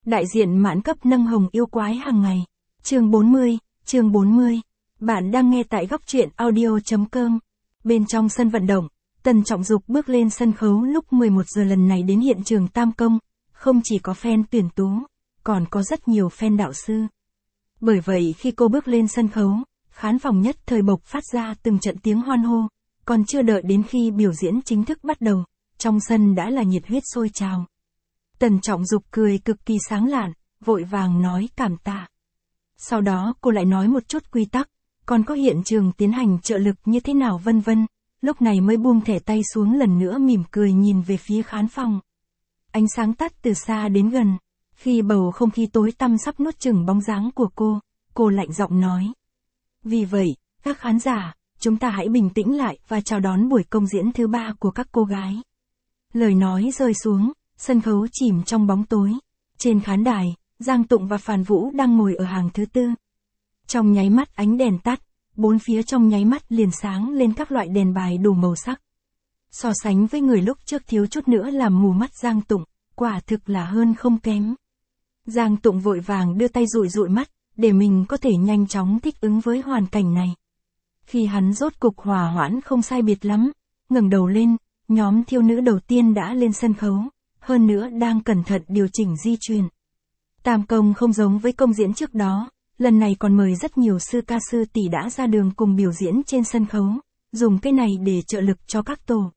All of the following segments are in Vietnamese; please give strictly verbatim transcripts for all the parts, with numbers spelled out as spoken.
Đại diện mãn cấp nâng hồng yêu quái hàng ngày. Chương bốn mươi, chương bốn mươi. Bạn đang nghe tại góc truyện audio.com. Bên trong sân vận động, Tần Trọng Dục bước lên sân khấu lúc mười một giờ lần này đến hiện trường tam công, không chỉ có fan tuyển tú, còn có rất nhiều fan đạo sư. Bởi vậy khi cô bước lên sân khấu, khán phòng nhất thời bộc phát ra từng trận tiếng hoan hô, còn chưa đợi đến khi biểu diễn chính thức bắt đầu, trong sân đã là nhiệt huyết sôi trào. Tần Trọng Dục cười cực kỳ sáng lạn, vội vàng nói cảm tạ. Sau đó cô lại nói một chút quy tắc, còn có hiện trường tiến hành trợ lực như thế nào vân vân, lúc này mới buông thẻ tay xuống lần nữa mỉm cười nhìn về phía khán phòng. Ánh sáng tắt từ xa đến gần, khi bầu không khí tối tăm sắp nuốt chửng bóng dáng của cô, cô lạnh giọng nói. Vì vậy, các khán giả, chúng ta hãy bình tĩnh lại và chào đón buổi công diễn thứ ba của các cô gái. Lời nói rơi xuống, sân khấu chìm trong bóng tối. Trên khán đài, Giang Tụng và Phàn Vũ đang ngồi ở hàng thứ tư. Trong nháy mắt ánh đèn tắt, bốn phía trong nháy mắt liền sáng lên các loại đèn bài đủ màu sắc. So sánh với người lúc trước thiếu chút nữa làm mù mắt Giang Tụng, quả thực là hơn không kém. Giang Tụng vội vàng đưa tay dụi dụi mắt, để mình có thể nhanh chóng thích ứng với hoàn cảnh này. Khi hắn rốt cục hòa hoãn không sai biệt lắm, ngẩng đầu lên, nhóm thiếu nữ đầu tiên đã lên sân khấu, hơn nữa đang cẩn thận điều chỉnh di chuyển. Tam công không giống với công diễn trước đó, lần này còn mời rất nhiều sư ca sư tỷ đã ra đường cùng biểu diễn trên sân khấu, dùng cái này để trợ lực cho các tổ.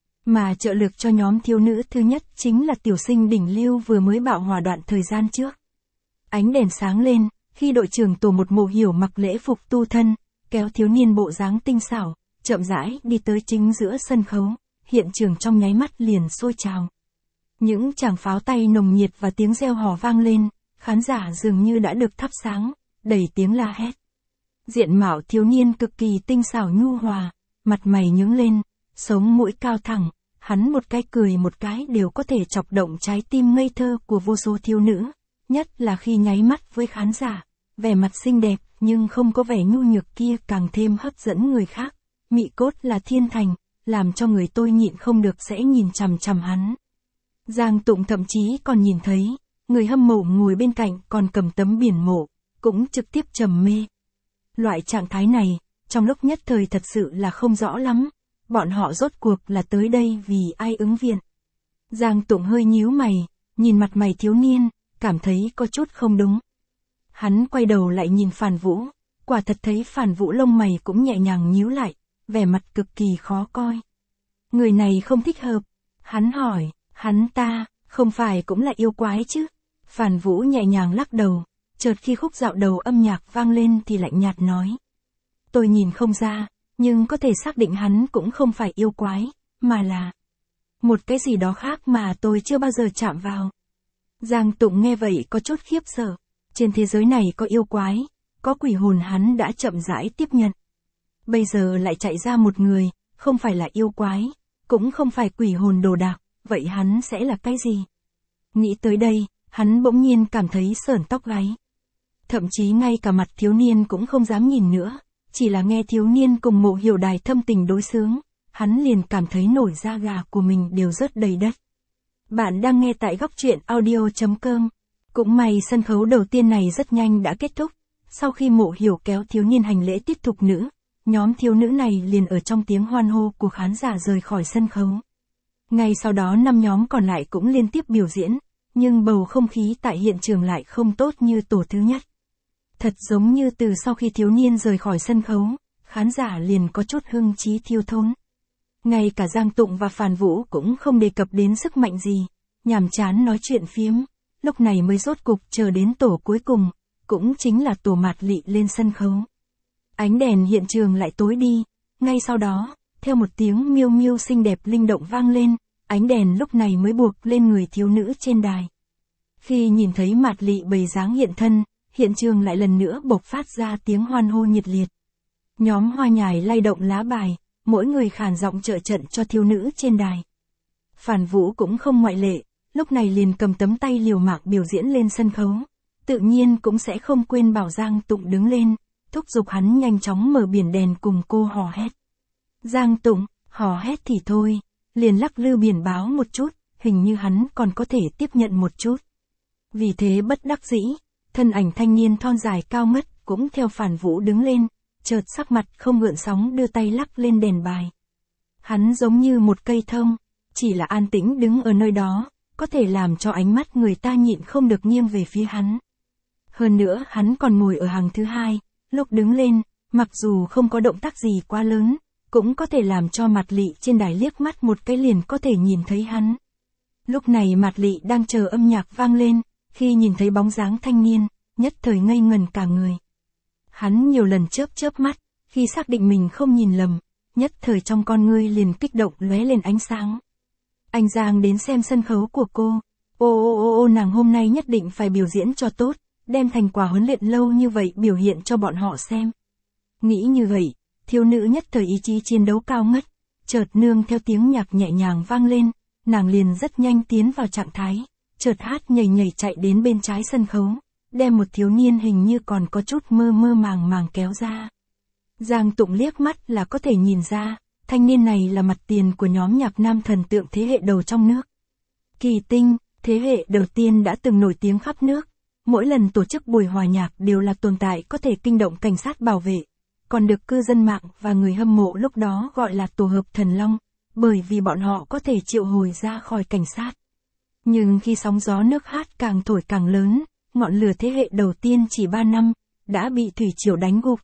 Mà trợ lực cho nhóm thiếu nữ thứ nhất chính là tiểu sinh đỉnh lưu vừa mới bạo hỏa đoạn thời gian trước. Ánh đèn sáng lên, khi đội trưởng tổ một Mộ Hiểu mặc lễ phục tu thân, kéo thiếu niên bộ dáng tinh xảo, chậm rãi đi tới chính giữa sân khấu, hiện trường trong nháy mắt liền sôi trào. Những tràng pháo tay nồng nhiệt và tiếng reo hò vang lên, khán giả dường như đã được thắp sáng, đầy tiếng la hét. Diện mạo thiếu niên cực kỳ tinh xảo nhu hòa, mặt mày nhướng lên, sống mũi cao thẳng, hắn một cái cười một cái đều có thể chọc động trái tim ngây thơ của vô số thiếu nữ, nhất là khi nháy mắt với khán giả, vẻ mặt xinh đẹp nhưng không có vẻ nhu nhược kia càng thêm hấp dẫn người khác, mị cốt là thiên thành, làm cho người tôi nhịn không được sẽ nhìn chằm chằm hắn. Giang Tụng thậm chí còn nhìn thấy, người hâm mộ ngồi bên cạnh còn cầm tấm biển mộ, cũng trực tiếp trầm mê. Loại trạng thái này, trong lúc nhất thời thật sự là không rõ lắm, bọn họ rốt cuộc là tới đây vì ai ứng viện. Giang Tụng hơi nhíu mày, nhìn mặt mày thiếu niên, cảm thấy có chút không đúng. Hắn quay đầu lại nhìn Phàn Vũ, quả thật thấy Phàn Vũ lông mày cũng nhẹ nhàng nhíu lại, vẻ mặt cực kỳ khó coi. Người này không thích hợp, hắn hỏi, hắn ta, không phải cũng là yêu quái chứ? Phàn Vũ nhẹ nhàng lắc đầu, chợt khi khúc dạo đầu âm nhạc vang lên thì lạnh nhạt nói. Tôi nhìn không ra, nhưng có thể xác định hắn cũng không phải yêu quái, mà là một cái gì đó khác mà tôi chưa bao giờ chạm vào. Giang Tụng nghe vậy có chút khiếp sợ, trên thế giới này có yêu quái, có quỷ hồn hắn đã chậm rãi tiếp nhận. Bây giờ lại chạy ra một người, không phải là yêu quái, cũng không phải quỷ hồn đồ đạc, vậy hắn sẽ là cái gì? Nghĩ tới đây, hắn bỗng nhiên cảm thấy sởn tóc gáy. Thậm chí ngay cả mặt thiếu niên cũng không dám nhìn nữa, chỉ là nghe thiếu niên cùng Mộ Hiểu đài thâm tình đối xướng, hắn liền cảm thấy nổi da gà của mình đều rớt đầy đất. Bạn đang nghe tại góc truyện audio.com. Cũng may sân khấu đầu tiên này rất nhanh đã kết thúc, sau khi Mộ Hiểu kéo thiếu niên hành lễ tiếp thục nữ, nhóm thiếu nữ này liền ở trong tiếng hoan hô của khán giả rời khỏi sân khấu. Ngay sau đó năm nhóm còn lại cũng liên tiếp biểu diễn, nhưng bầu không khí tại hiện trường lại không tốt như tổ thứ nhất. Thật giống như từ sau khi thiếu niên rời khỏi sân khấu, khán giả liền có chút hưng trí thiêu thốn. Ngay cả Giang Tụng và Phàn Vũ cũng không đề cập đến sức mạnh gì, nhàm chán nói chuyện phiếm, lúc này mới rốt cục chờ đến tổ cuối cùng, cũng chính là tổ Mạt Lị lên sân khấu. Ánh đèn hiện trường lại tối đi, ngay sau đó, theo một tiếng miêu miêu xinh đẹp linh động vang lên, ánh đèn lúc này mới buộc lên người thiếu nữ trên đài. Khi nhìn thấy Mạt Lị bầy dáng hiện thân, hiện trường lại lần nữa bộc phát ra tiếng hoan hô nhiệt liệt. Nhóm hoa nhài lay động lá bài, mỗi người khàn giọng trợ trận cho thiếu nữ trên đài. Phàn Vũ cũng không ngoại lệ, lúc này liền cầm tấm tay liều mạng biểu diễn lên sân khấu. Tự nhiên cũng sẽ không quên bảo Giang Tụng đứng lên, thúc giục hắn nhanh chóng mở biển đèn cùng cô hò hét. Giang Tụng, hò hét thì thôi, liền lắc lư biển báo một chút, hình như hắn còn có thể tiếp nhận một chút. Vì thế bất đắc dĩ, thân ảnh thanh niên thon dài cao ngất cũng theo phản vũ đứng lên, chợt sắc mặt không gợn sóng đưa tay lắc lên đèn bài. Hắn giống như một cây thông, chỉ là an tĩnh đứng ở nơi đó, có thể làm cho ánh mắt người ta nhịn không được nghiêng về phía hắn. Hơn nữa hắn còn ngồi ở hàng thứ hai, lúc đứng lên, mặc dù không có động tác gì quá lớn, cũng có thể làm cho Mạt Lị trên đài liếc mắt một cái liền có thể nhìn thấy hắn. Lúc này Mạt Lị đang chờ âm nhạc vang lên, khi nhìn thấy bóng dáng thanh niên, nhất thời ngây ngần cả người. Hắn nhiều lần chớp chớp mắt, khi xác định mình không nhìn lầm, nhất thời trong con ngươi liền kích động lóe lên ánh sáng. Anh Giang đến xem sân khấu của cô. Ô ô ô ô nàng hôm nay nhất định phải biểu diễn cho tốt, đem thành quả huấn luyện lâu như vậy biểu hiện cho bọn họ xem. Nghĩ như vậy, thiếu nữ nhất thời ý chí chiến đấu cao ngất, chợt nương theo tiếng nhạc nhẹ nhàng vang lên, nàng liền rất nhanh tiến vào trạng thái, chợt hát nhảy nhảy chạy đến bên trái sân khấu, đem một thiếu niên hình như còn có chút mơ mơ màng màng kéo ra. Giang Tụng liếc mắt là có thể nhìn ra, thanh niên này là mặt tiền của nhóm nhạc nam thần tượng thế hệ đầu trong nước. Kỳ Tinh, thế hệ đầu tiên đã từng nổi tiếng khắp nước, mỗi lần tổ chức buổi hòa nhạc đều là tồn tại có thể kinh động cảnh sát bảo vệ, còn được cư dân mạng và người hâm mộ lúc đó gọi là tổ hợp thần long, bởi vì bọn họ có thể triệu hồi ra khỏi cảnh sát. Nhưng khi sóng gió nước hát càng thổi càng lớn, ngọn lửa thế hệ đầu tiên chỉ ba năm, đã bị thủy triều đánh gục.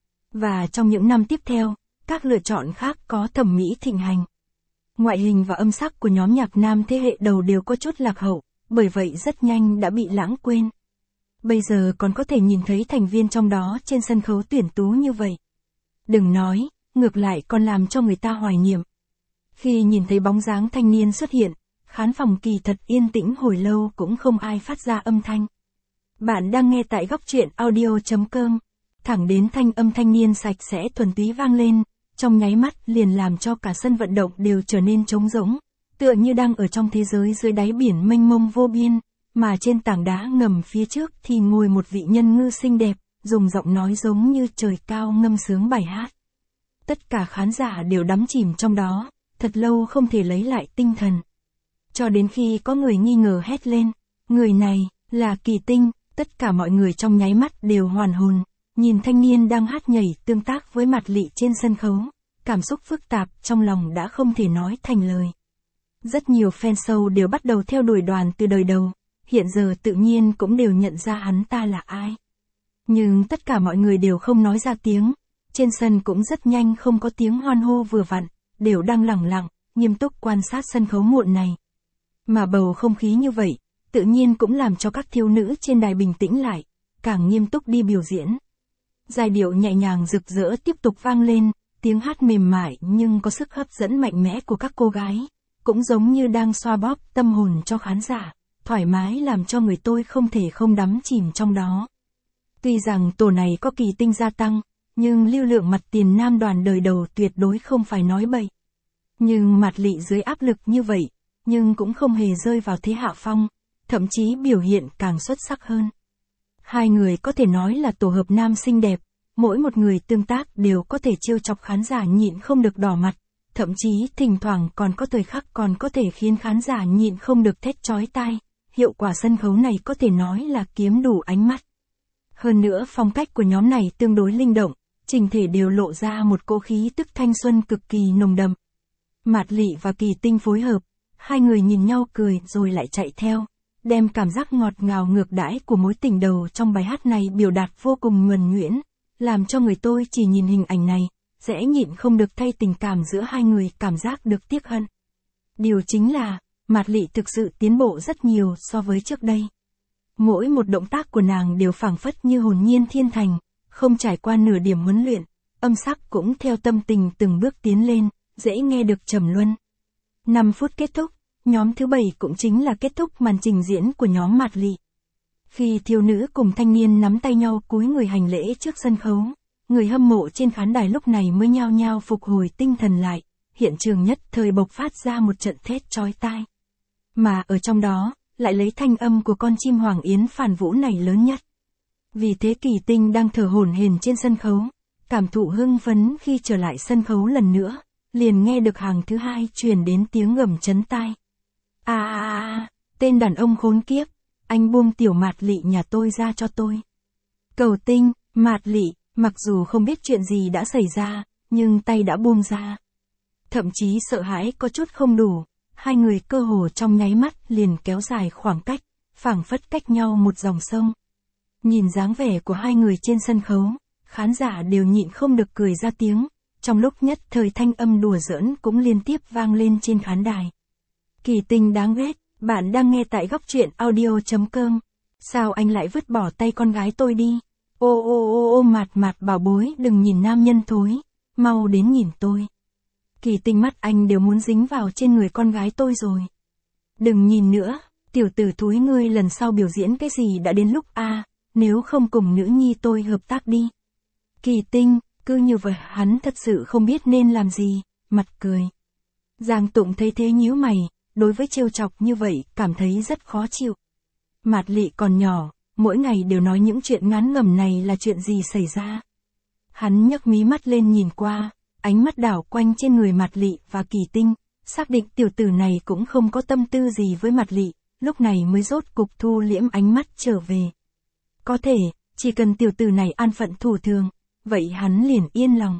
Và trong những năm tiếp theo, các lựa chọn khác có thẩm mỹ thịnh hành. Ngoại hình và âm sắc của nhóm nhạc nam thế hệ đầu đều có chút lạc hậu, bởi vậy rất nhanh đã bị lãng quên. Bây giờ còn có thể nhìn thấy thành viên trong đó trên sân khấu tuyển tú như vậy. Đừng nói, ngược lại còn làm cho người ta hoài niệm. Khi nhìn thấy bóng dáng thanh niên xuất hiện, khán phòng kỳ thật yên tĩnh hồi lâu cũng không ai phát ra âm thanh. Bạn đang nghe tại góc truyện audio chấm com. Thẳng đến thanh âm thanh niên sạch sẽ thuần túy vang lên, trong nháy mắt liền làm cho cả sân vận động đều trở nên trống rỗng, tựa như đang ở trong thế giới dưới đáy biển mênh mông vô biên, mà trên tảng đá ngầm phía trước thì ngồi một vị nhân ngư xinh đẹp, dùng giọng nói giống như trời cao ngâm sướng bài hát. Tất cả khán giả đều đắm chìm trong đó, thật lâu không thể lấy lại tinh thần. Cho đến khi có người nghi ngờ hét lên, người này, là Kỳ Tinh, tất cả mọi người trong nháy mắt đều hoàn hồn. Nhìn thanh niên đang hát nhảy tương tác với Mạt Lị trên sân khấu, cảm xúc phức tạp trong lòng đã không thể nói thành lời. Rất nhiều fan show đều bắt đầu theo đuổi đoàn từ đời đầu, hiện giờ tự nhiên cũng đều nhận ra hắn ta là ai. Nhưng tất cả mọi người đều không nói ra tiếng, trên sân cũng rất nhanh không có tiếng hoan hô vừa vặn, đều đang lặng lặng, nghiêm túc quan sát sân khấu muộn này. Mà bầu không khí như vậy, tự nhiên cũng làm cho các thiếu nữ trên đài bình tĩnh lại, càng nghiêm túc đi biểu diễn. Giai điệu nhẹ nhàng rực rỡ tiếp tục vang lên, tiếng hát mềm mại nhưng có sức hấp dẫn mạnh mẽ của các cô gái, cũng giống như đang xoa bóp tâm hồn cho khán giả, thoải mái làm cho người tôi không thể không đắm chìm trong đó. Tuy rằng tổ này có Kỳ Tinh gia tăng, nhưng lưu lượng mặt tiền nam đoàn đời đầu tuyệt đối không phải nói bậy. Nhưng Mạt Lị dưới áp lực như vậy, nhưng cũng không hề rơi vào thế hạ phong, thậm chí biểu hiện càng xuất sắc hơn. Hai người có thể nói là tổ hợp nam xinh đẹp, mỗi một người tương tác đều có thể trêu chọc khán giả nhịn không được đỏ mặt, thậm chí thỉnh thoảng còn có thời khắc còn có thể khiến khán giả nhịn không được thét chói tai. Hiệu quả sân khấu này có thể nói là kiếm đủ ánh mắt. Hơn nữa phong cách của nhóm này tương đối linh động, chỉnh thể đều lộ ra một cỗ khí tức thanh xuân cực kỳ nồng đậm. Mạt Lị và Kỳ Tinh phối hợp, hai người nhìn nhau cười rồi lại chạy theo, đem cảm giác ngọt ngào ngược đãi của mối tình đầu trong bài hát này biểu đạt vô cùng nhuần nhuyễn, làm cho người tôi chỉ nhìn hình ảnh này, dễ nhịn không được thay tình cảm giữa hai người cảm giác được tiếc hận. Điều chính là, Mạt Lị thực sự tiến bộ rất nhiều so với trước đây. Mỗi một động tác của nàng đều phảng phất như hồn nhiên thiên thành, không trải qua nửa điểm huấn luyện, âm sắc cũng theo tâm tình từng bước tiến lên, dễ nghe được trầm luân. năm phút kết thúc, nhóm thứ bảy cũng chính là kết thúc màn trình diễn của nhóm Mạt Lị. Khi thiếu nữ cùng thanh niên nắm tay nhau cúi người hành lễ trước sân khấu, người hâm mộ trên khán đài lúc này mới nhao nhao phục hồi tinh thần lại, hiện trường nhất thời bộc phát ra một trận thét chói tai. Mà ở trong đó, lại lấy thanh âm của con chim Hoàng Yến phản vũ này lớn nhất. Vì thế Kỳ Tinh đang thở hổn hển trên sân khấu, cảm thụ hưng phấn khi trở lại sân khấu lần nữa, liền nghe được hàng thứ hai truyền đến tiếng gầm chấn tai. À à à, tên đàn ông khốn kiếp, anh buông tiểu Mạt Lị nhà tôi ra cho tôi. Cầu Tinh, Mạt Lị, mặc dù không biết chuyện gì đã xảy ra, nhưng tay đã buông ra. Thậm chí sợ hãi có chút không đủ, hai người cơ hồ trong nháy mắt liền kéo dài khoảng cách, phảng phất cách nhau một dòng sông. Nhìn dáng vẻ của hai người trên sân khấu, khán giả đều nhịn không được cười ra tiếng, trong lúc nhất thời thanh âm đùa giỡn cũng liên tiếp vang lên trên khán đài. Kỳ Tinh đáng ghét, bạn đang nghe tại góc truyện audio chấm com. Sao anh lại vứt bỏ tay con gái tôi đi? Ô ô ô ô Mạt Mạt bảo bối, đừng nhìn nam nhân thối, mau đến nhìn tôi. Kỳ Tinh mắt anh đều muốn dính vào trên người con gái tôi rồi. Đừng nhìn nữa, tiểu tử thúi ngươi lần sau biểu diễn cái gì đã đến lúc a, à, nếu không cùng nữ nhi tôi hợp tác đi. Kỳ Tinh, cứ như vậy hắn thật sự không biết nên làm gì, mặt cười. Giang Tụng thấy thế nhíu mày, đối với trêu chọc như vậy cảm thấy rất khó chịu. Mạt Lị còn nhỏ, mỗi ngày đều nói những chuyện ngán ngẩm này là chuyện gì xảy ra. Hắn nhấc mí mắt lên nhìn qua, ánh mắt đảo quanh trên người Mạt Lị và Kỳ Tinh, xác định tiểu tử này cũng không có tâm tư gì với Mạt Lị, lúc này mới rốt cục thu liễm ánh mắt trở về. Có thể, chỉ cần tiểu tử này an phận thủ thường, vậy hắn liền yên lòng.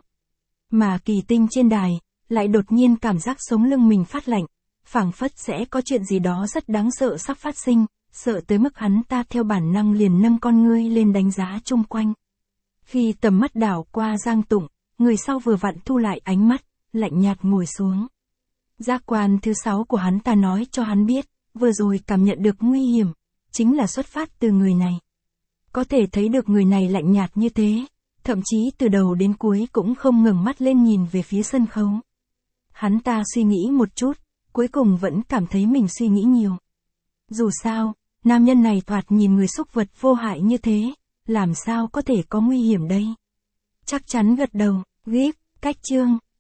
Mà Kỳ Tinh trên đài, lại đột nhiên cảm giác sống lưng mình phát lạnh, phảng phất sẽ có chuyện gì đó rất đáng sợ sắp phát sinh, sợ tới mức hắn ta theo bản năng liền nâng con ngươi lên đánh giá chung quanh. Khi tầm mắt đảo qua Giang Tụng, người sau vừa vặn thu lại ánh mắt, lạnh nhạt ngồi xuống. Giác quan thứ sáu của hắn ta nói cho hắn biết, vừa rồi cảm nhận được nguy hiểm, chính là xuất phát từ người này. Có thể thấy được người này lạnh nhạt như thế, thậm chí từ đầu đến cuối cũng không ngẩng mắt lên nhìn về phía sân khấu. Hắn ta suy nghĩ một chút, cuối cùng vẫn cảm thấy mình suy nghĩ nhiều. Dù sao, nam nhân này thoạt nhìn người xúc vật vô hại như thế, làm sao có thể có nguy hiểm đây? Chắc chắn gật đầu, gíp, cách chương.